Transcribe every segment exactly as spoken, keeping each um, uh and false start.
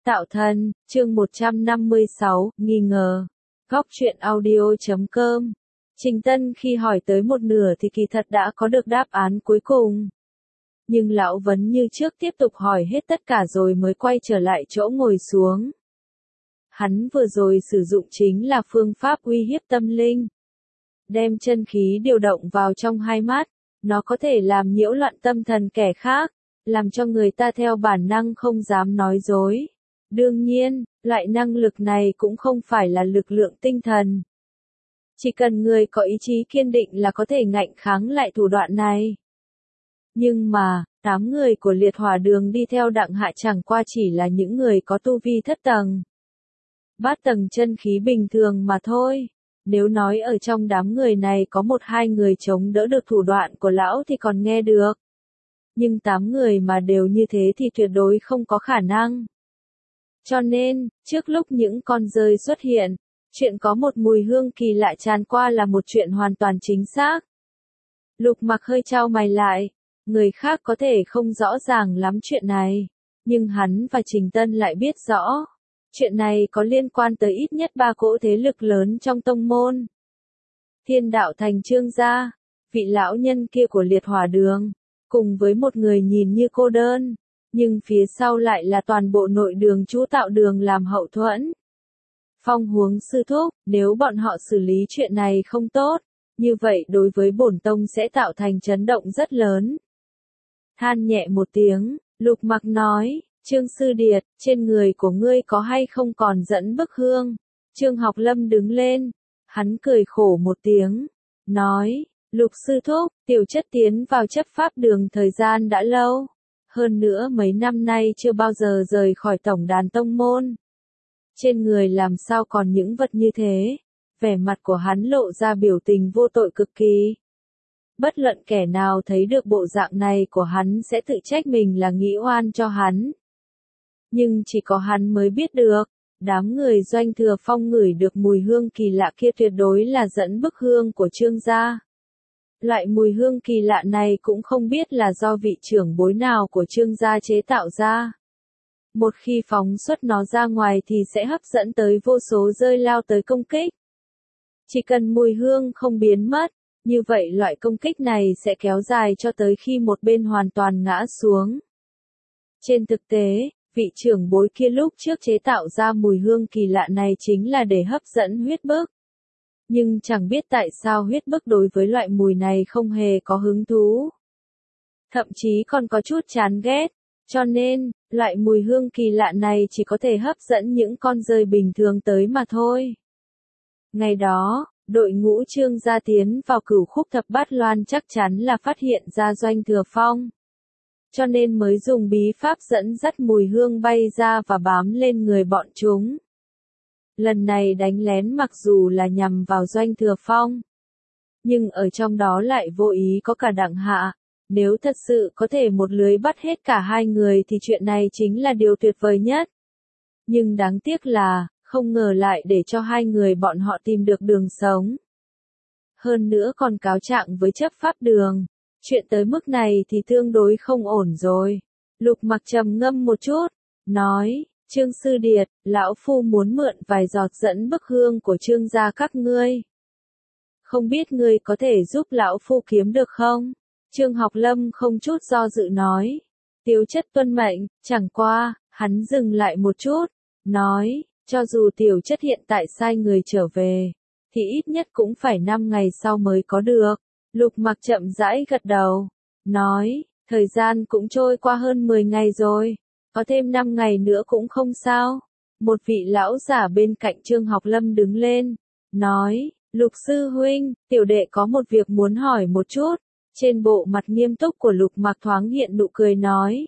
Tạo thần, chương một trăm năm mươi sáu, nghi ngờ. Góc truyện audio chấm com. Trình Tân khi hỏi tới một nửa thì kỳ thật đã có được đáp án cuối cùng. Nhưng lão vẫn như trước tiếp tục hỏi hết tất cả rồi mới quay trở lại chỗ ngồi xuống. Hắn vừa rồi sử dụng chính là phương pháp uy hiếp tâm linh. Đem chân khí điều động vào trong hai mắt, nó có thể làm nhiễu loạn tâm thần kẻ khác, làm cho người ta theo bản năng không dám nói dối. Đương nhiên, loại năng lực này cũng không phải là lực lượng tinh thần. Chỉ cần người có ý chí kiên định là có thể ngạnh kháng lại thủ đoạn này. Nhưng mà, tám người của liệt hỏa đường đi theo Đặng Hạ chẳng qua chỉ là những người có tu vi thất tầng. Bát tầng chân khí bình thường mà thôi. Nếu nói ở trong đám người này có một hai người chống đỡ được thủ đoạn của lão thì còn nghe được. Nhưng tám người mà đều như thế thì tuyệt đối không có khả năng. Cho nên, trước lúc những con rơi xuất hiện, chuyện có một mùi hương kỳ lạ tràn qua là một chuyện hoàn toàn chính xác. Lục Mặc hơi chau mày lại, người khác có thể không rõ ràng lắm chuyện này, nhưng hắn và Trình Tân lại biết rõ. Chuyện này có liên quan tới ít nhất ba cỗ thế lực lớn trong tông môn. Thiên Đạo Thành Trương gia, vị lão nhân kia của liệt hỏa đường, cùng với một người nhìn như cô đơn, nhưng phía sau lại là toàn bộ nội đường chú Tạo Đường làm hậu thuẫn. Phong Huống sư thúc, nếu bọn họ xử lý chuyện này không tốt, như vậy đối với bổn tông sẽ tạo thành chấn động rất lớn. Than nhẹ một tiếng, Lục Mặc nói, Trương Sư Điệt, trên người của ngươi có hay không còn dẫn bức hương? Trương Học Lâm đứng lên, hắn cười khổ một tiếng, nói, Lục sư thúc, tiểu chất tiến vào chấp pháp đường thời gian đã lâu. Hơn nữa mấy năm nay chưa bao giờ rời khỏi tổng đàn tông môn. Trên người làm sao còn những vật như thế? Vẻ mặt của hắn lộ ra biểu tình vô tội cực kỳ. Bất luận kẻ nào thấy được bộ dạng này của hắn sẽ tự trách mình là nghĩ oan cho hắn. Nhưng chỉ có hắn mới biết được, đám người Doanh Thừa Phong ngửi được mùi hương kỳ lạ kia tuyệt đối là dẫn bức hương của Trương gia. Loại mùi hương kỳ lạ này cũng không biết là do vị trưởng bối nào của Trương gia chế tạo ra. Một khi phóng xuất nó ra ngoài thì sẽ hấp dẫn tới vô số rơi lao tới công kích. Chỉ cần mùi hương không biến mất, như vậy loại công kích này sẽ kéo dài cho tới khi một bên hoàn toàn ngã xuống. Trên thực tế, vị trưởng bối kia lúc trước chế tạo ra mùi hương kỳ lạ này chính là để hấp dẫn huyết bức. Nhưng chẳng biết tại sao huyết bức đối với loại mùi này không hề có hứng thú. Thậm chí còn có chút chán ghét, cho nên, loại mùi hương kỳ lạ này chỉ có thể hấp dẫn những con rơi bình thường tới mà thôi. Ngày đó, đội ngũ Trương gia tiến vào Cửu Khúc Thập Bát Loan chắc chắn là phát hiện ra Doanh Thừa Phong. Cho nên mới dùng bí pháp dẫn dắt mùi hương bay ra và bám lên người bọn chúng. Lần này đánh lén mặc dù là nhằm vào Doanh Thừa Phong, nhưng ở trong đó lại vô ý có cả Đặng Hạ. Nếu thật sự có thể một lưới bắt hết cả hai người thì chuyện này chính là điều tuyệt vời nhất. Nhưng đáng tiếc là, không ngờ lại để cho hai người bọn họ tìm được đường sống. Hơn nữa còn cáo trạng với chấp pháp đường. Chuyện tới mức này thì tương đối không ổn rồi. Lục Mặc trầm ngâm một chút, nói, Trương Sư Điệt, lão phu muốn mượn vài giọt dẫn bức hương của Trương gia các ngươi. Không biết ngươi có thể giúp lão phu kiếm được không? Trương Học Lâm không chút do dự nói. Tiểu chất tuân mệnh, chẳng qua, hắn dừng lại một chút, nói, cho dù tiểu chất hiện tại sai người trở về, thì ít nhất cũng phải năm ngày sau mới có được. Lục Mặc chậm rãi gật đầu, nói, thời gian cũng trôi qua hơn mười ngày rồi, có thêm năm ngày nữa cũng không sao. Một vị lão giả bên cạnh Trương Học Lâm đứng lên, nói, Lục sư huynh, tiểu đệ có một việc muốn hỏi một chút. Trên bộ mặt nghiêm túc của Lục Mặc thoáng hiện nụ cười nói.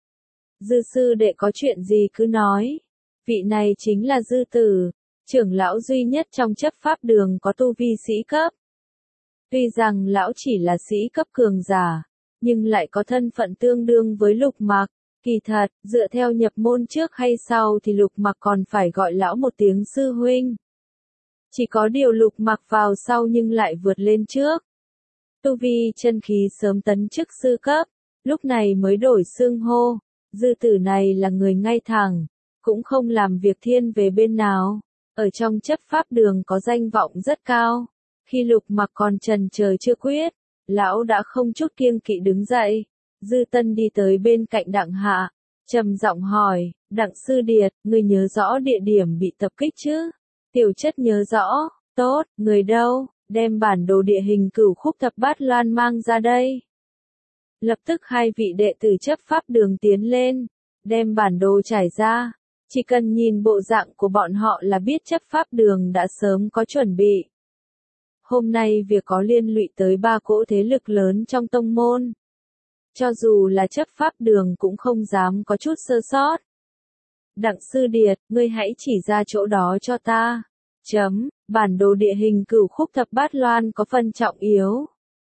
Dư sư đệ có chuyện gì cứ nói. Vị này chính là Dư Tử, trưởng lão duy nhất trong chấp pháp đường có tu vi sĩ cấp. Tuy rằng lão chỉ là sĩ cấp cường giả, nhưng lại có thân phận tương đương với Lục Mặc. Kỳ thật, dựa theo nhập môn trước hay sau thì Lục Mặc còn phải gọi lão một tiếng sư huynh. Chỉ có điều Lục Mặc vào sau nhưng lại vượt lên trước. Tu vi chân khí sớm tấn chức sư cấp, lúc này mới đổi xưng hô. Dư Tử này là người ngay thẳng, cũng không làm việc thiên về bên nào. Ở trong chấp pháp đường có danh vọng rất cao. Khi Lục Mặc còn chần chờ chưa quyết, lão đã không chút kiêng kỵ đứng dậy. Dư Tân đi tới bên cạnh Đặng Hạ, trầm giọng hỏi, Đặng Sư Điệt, ngươi nhớ rõ địa điểm bị tập kích chứ? Tiểu Chất nhớ rõ, tốt, người đâu, đem bản đồ địa hình Cửu Khúc Thập Bát Loan mang ra đây. Lập tức hai vị đệ tử chấp pháp đường tiến lên, đem bản đồ trải ra. Chỉ cần nhìn bộ dạng của bọn họ là biết chấp pháp đường đã sớm có chuẩn bị. Hôm nay việc có liên lụy tới ba cỗ thế lực lớn trong tông môn. Cho dù là chấp pháp đường cũng không dám có chút sơ sót. Đặng Sư Điệt, ngươi hãy chỉ ra chỗ đó cho ta. Chấm, bản đồ địa hình Cửu Khúc Thập Bát Loan có phần trọng yếu.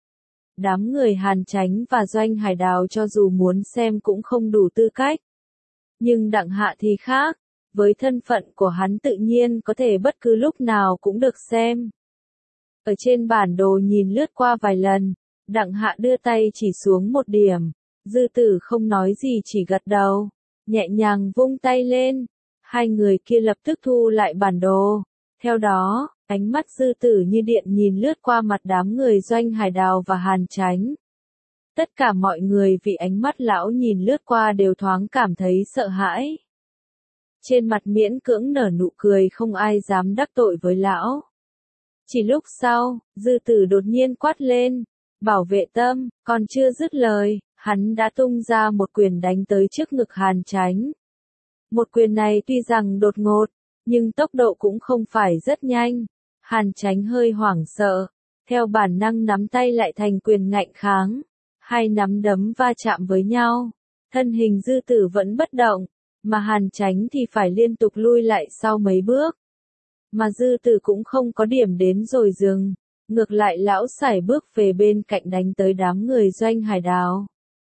Đám người Hàn Chánh và Doanh Hải Đào cho dù muốn xem cũng không đủ tư cách. Nhưng Đặng Hạ thì khác, với thân phận của hắn tự nhiên có thể bất cứ lúc nào cũng được xem. Ở trên bản đồ nhìn lướt qua vài lần, Đặng Hạ đưa tay chỉ xuống một điểm, Dư Tử không nói gì chỉ gật đầu, nhẹ nhàng vung tay lên, hai người kia lập tức thu lại bản đồ. Theo đó, ánh mắt Dư Tử như điện nhìn lướt qua mặt đám người Doanh Hải Đào và Hàn Chánh. Tất cả mọi người vì ánh mắt lão nhìn lướt qua đều thoáng cảm thấy sợ hãi. Trên mặt miễn cưỡng nở nụ cười không ai dám đắc tội với lão. Chỉ lúc sau, Dư Tử đột nhiên quát lên, bảo vệ tâm, còn chưa dứt lời, hắn đã tung ra một quyền đánh tới trước ngực Hàn Chánh. Một quyền này tuy rằng đột ngột, nhưng tốc độ cũng không phải rất nhanh. Hàn Chánh hơi hoảng sợ, theo bản năng nắm tay lại thành quyền ngạnh kháng. Hai nắm đấm va chạm với nhau, thân hình Dư Tử vẫn bất động, mà Hàn Chánh thì phải liên tục lui lại sau mấy bước. Mà Dư Tử cũng không có điểm đến rồi dừng, ngược lại lão sải bước về bên cạnh đánh tới đám người Doanh Hải Đào.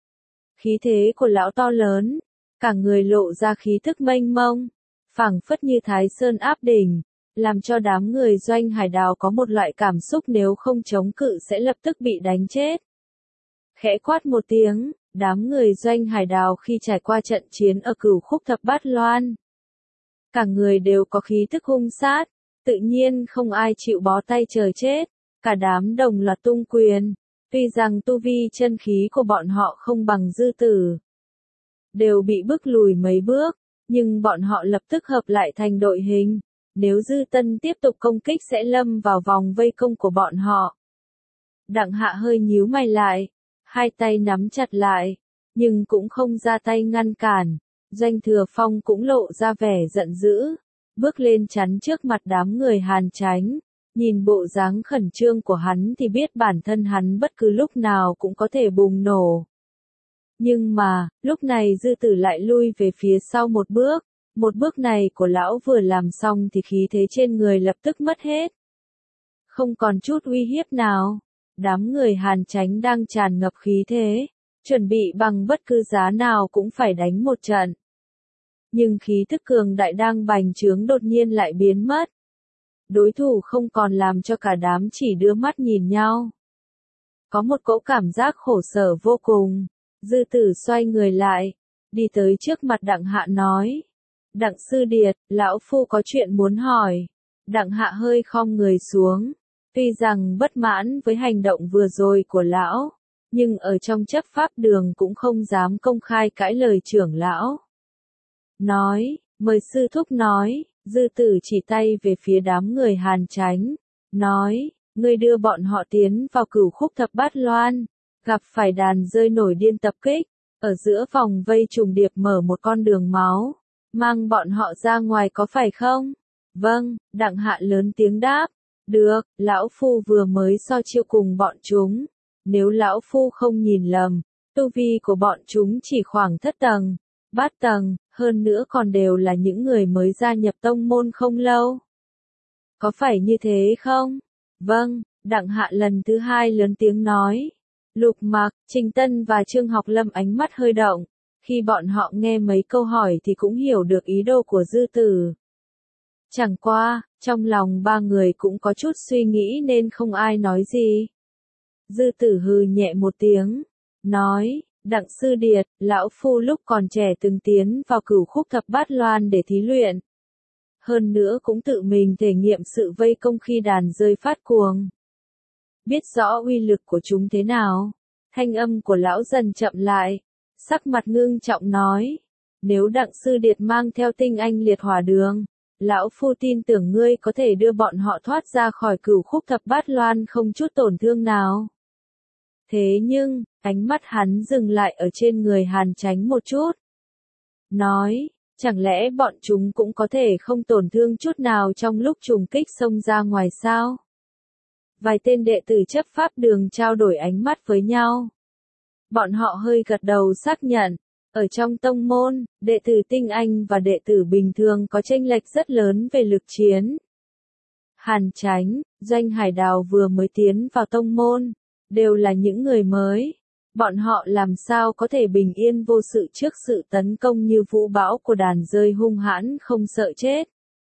Khí thế của lão to lớn, cả người lộ ra khí thức mênh mông, phảng phất như Thái Sơn áp đỉnh, làm cho đám người Doanh Hải Đào có một loại cảm xúc nếu không chống cự sẽ lập tức bị đánh chết. Khẽ quát một tiếng, đám người Doanh Hải Đào khi trải qua trận chiến ở Cửu Khúc Thập Bát Loan. Cả người đều có khí thức hung sát, tự nhiên không ai chịu bó tay chờ chết, cả đám đồng loạt tung quyền, tuy rằng tu vi chân khí của bọn họ không bằng Dư Tử. Đều bị bức lùi mấy bước, nhưng bọn họ lập tức hợp lại thành đội hình, nếu Dư Tân tiếp tục công kích sẽ lâm vào vòng vây công của bọn họ. Đặng Hạ hơi nhíu mày lại. Hai tay nắm chặt lại, nhưng cũng không ra tay ngăn cản. Doanh Thừa Phong cũng lộ ra vẻ giận dữ, bước lên chắn trước mặt đám người Hàn Chánh. Nhìn bộ dáng khẩn trương của hắn thì biết bản thân hắn bất cứ lúc nào cũng có thể bùng nổ. Nhưng mà, lúc này Dư Tử lại lui về phía sau một bước. Một bước này của lão vừa làm xong thì khí thế trên người lập tức mất hết. Không còn chút uy hiếp nào. Đám người Hàn Chánh đang tràn ngập khí thế, chuẩn bị bằng bất cứ giá nào cũng phải đánh một trận. Nhưng khí thức cường đại đang bành trướng đột nhiên lại biến mất. Đối thủ không còn làm cho cả đám chỉ đưa mắt nhìn nhau. Có một cỗ cảm giác khổ sở vô cùng. Dư Tử xoay người lại, đi tới trước mặt Đặng Hạ nói. Đặng Sư Điệt, lão phu có chuyện muốn hỏi. Đặng Hạ hơi khom người xuống. Tuy rằng bất mãn với hành động vừa rồi của lão, nhưng ở trong chấp pháp đường cũng không dám công khai cãi lời trưởng lão. Nói, mời sư thúc nói, Dư Tử chỉ tay về phía đám người Hàn Chánh, nói, ngươi đưa bọn họ tiến vào Cửu Khúc Thập Bát Loan, gặp phải đàn rơi nổi điên tập kích, ở giữa vòng vây trùng điệp mở một con đường máu, mang bọn họ ra ngoài có phải không? Vâng, Đặng Hạ lớn tiếng đáp. Được, lão phu vừa mới so chiêu cùng bọn chúng. Nếu lão phu không nhìn lầm, tu vi của bọn chúng chỉ khoảng thất tầng, bát tầng, hơn nữa còn đều là những người mới gia nhập tông môn không lâu. Có phải như thế không? Vâng, Đặng Hạ lần thứ hai lớn tiếng nói. Lục Mặc, Trình Tân và Trương Học Lâm ánh mắt hơi động. Khi bọn họ nghe mấy câu hỏi thì cũng hiểu được ý đồ của Dư Tử. Chẳng qua, trong lòng ba người cũng có chút suy nghĩ nên không ai nói gì. Dư Tử hừ nhẹ một tiếng, nói, Đặng Sư Điệt, lão phu lúc còn trẻ từng tiến vào cửu khúc thập bát loan để thí luyện. Hơn nữa cũng tự mình thể nghiệm sự vây công khi đàn rơi phát cuồng. Biết rõ uy lực của chúng thế nào. Thanh âm của lão dần chậm lại. Sắc mặt ngưng trọng nói. Nếu Đặng Sư Điệt mang theo tinh anh liệt hỏa đường, lão phu tin tưởng ngươi có thể đưa bọn họ thoát ra khỏi cửu khúc thập bát loan không chút tổn thương nào. Thế nhưng, ánh mắt hắn dừng lại ở trên người Hàn Chánh một chút. Nói, chẳng lẽ bọn chúng cũng có thể không tổn thương chút nào trong lúc trùng kích xông ra ngoài sao? Vài tên đệ tử chấp pháp đường trao đổi ánh mắt với nhau. Bọn họ hơi gật đầu xác nhận. Ở trong tông môn, đệ tử tinh anh và đệ tử bình thường có chênh lệch rất lớn về lực chiến. Hàn Chánh, Doanh Hải Đào vừa mới tiến vào tông môn, đều là những người mới. Bọn họ làm sao có thể bình yên vô sự trước sự tấn công như vũ bão của đàn rơi hung hãn không sợ chết.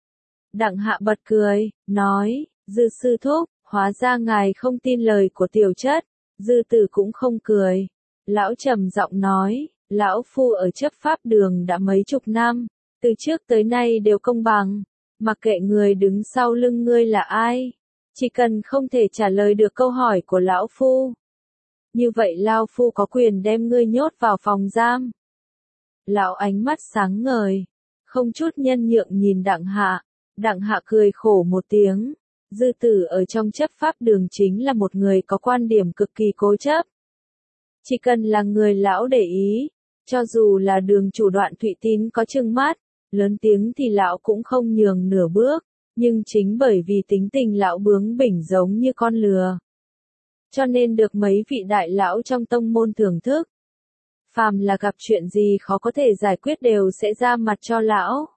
Đặng Hạ bật cười, nói, Dư sư thúc, hóa ra ngài không tin lời của tiểu chất. Dư Tử cũng không cười. Lão trầm giọng nói, lão phu ở chấp pháp đường đã mấy chục năm, từ trước tới nay đều công bằng, mặc kệ người đứng sau lưng ngươi là ai, chỉ cần không thể trả lời được câu hỏi của lão phu. Như vậy lão phu có quyền đem ngươi nhốt vào phòng giam. Lão ánh mắt sáng ngời, không chút nhân nhượng nhìn Đặng Hạ. Đặng Hạ cười khổ một tiếng. Dư Tử ở trong chấp pháp đường chính là một người có quan điểm cực kỳ cố chấp. Chỉ cần là người lão để ý, cho dù là đường chủ Đoạn Thụy Tín có trừng mắt, lớn tiếng thì lão cũng không nhường nửa bước, nhưng chính bởi vì tính tình lão bướng bỉnh giống như con lừa. Cho nên được mấy vị đại lão trong tông môn thưởng thức. Phàm là gặp chuyện gì khó có thể giải quyết đều sẽ ra mặt cho lão.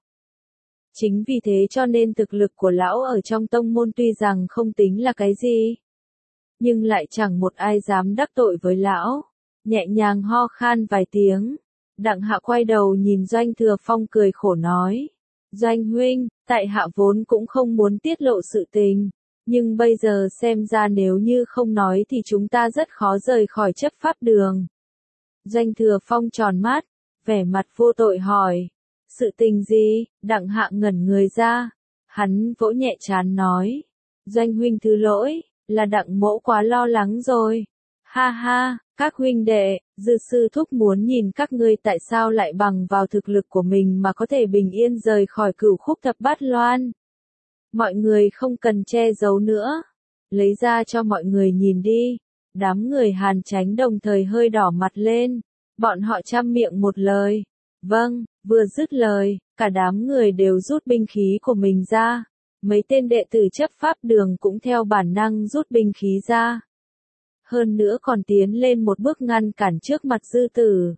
Chính vì thế cho nên thực lực của lão ở trong tông môn tuy rằng không tính là cái gì, nhưng lại chẳng một ai dám đắc tội với lão. Nhẹ nhàng ho khan vài tiếng, Đặng Hạ quay đầu nhìn Doanh Thừa Phong cười khổ nói. Doanh huynh, tại hạ vốn cũng không muốn tiết lộ sự tình, nhưng bây giờ xem ra nếu như không nói thì chúng ta rất khó rời khỏi chấp pháp đường. Doanh Thừa Phong tròn mắt, vẻ mặt vô tội hỏi. Sự tình gì? Đặng Hạ ngẩn người ra. Hắn vỗ nhẹ trán nói. Doanh huynh thứ lỗi, là Đặng mỗ quá lo lắng rồi. Ha ha, các huynh đệ, Dư sư thúc muốn nhìn các ngươi tại sao lại bằng vào thực lực của mình mà có thể bình yên rời khỏi cửu khúc thập bát loan. Mọi người không cần che giấu nữa. Lấy ra cho mọi người nhìn đi. Đám người Hàn Chánh đồng thời hơi đỏ mặt lên. Bọn họ chăm miệng một lời. Vâng, vừa dứt lời, cả đám người đều rút binh khí của mình ra. Mấy tên đệ tử chấp pháp đường cũng theo bản năng rút binh khí ra. Hơn nữa còn tiến lên một bước ngăn cản trước mặt Dư Tử.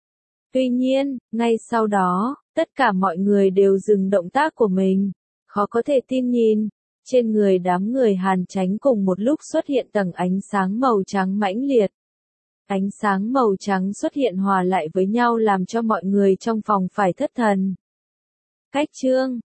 Tuy nhiên, ngay sau đó, tất cả mọi người đều dừng động tác của mình. Khó có thể tin nhìn, trên người đám người Hàn Chánh cùng một lúc xuất hiện tầng ánh sáng màu trắng mãnh liệt. Ánh sáng màu trắng xuất hiện hòa lại với nhau làm cho mọi người trong phòng phải thất thần. Cách chương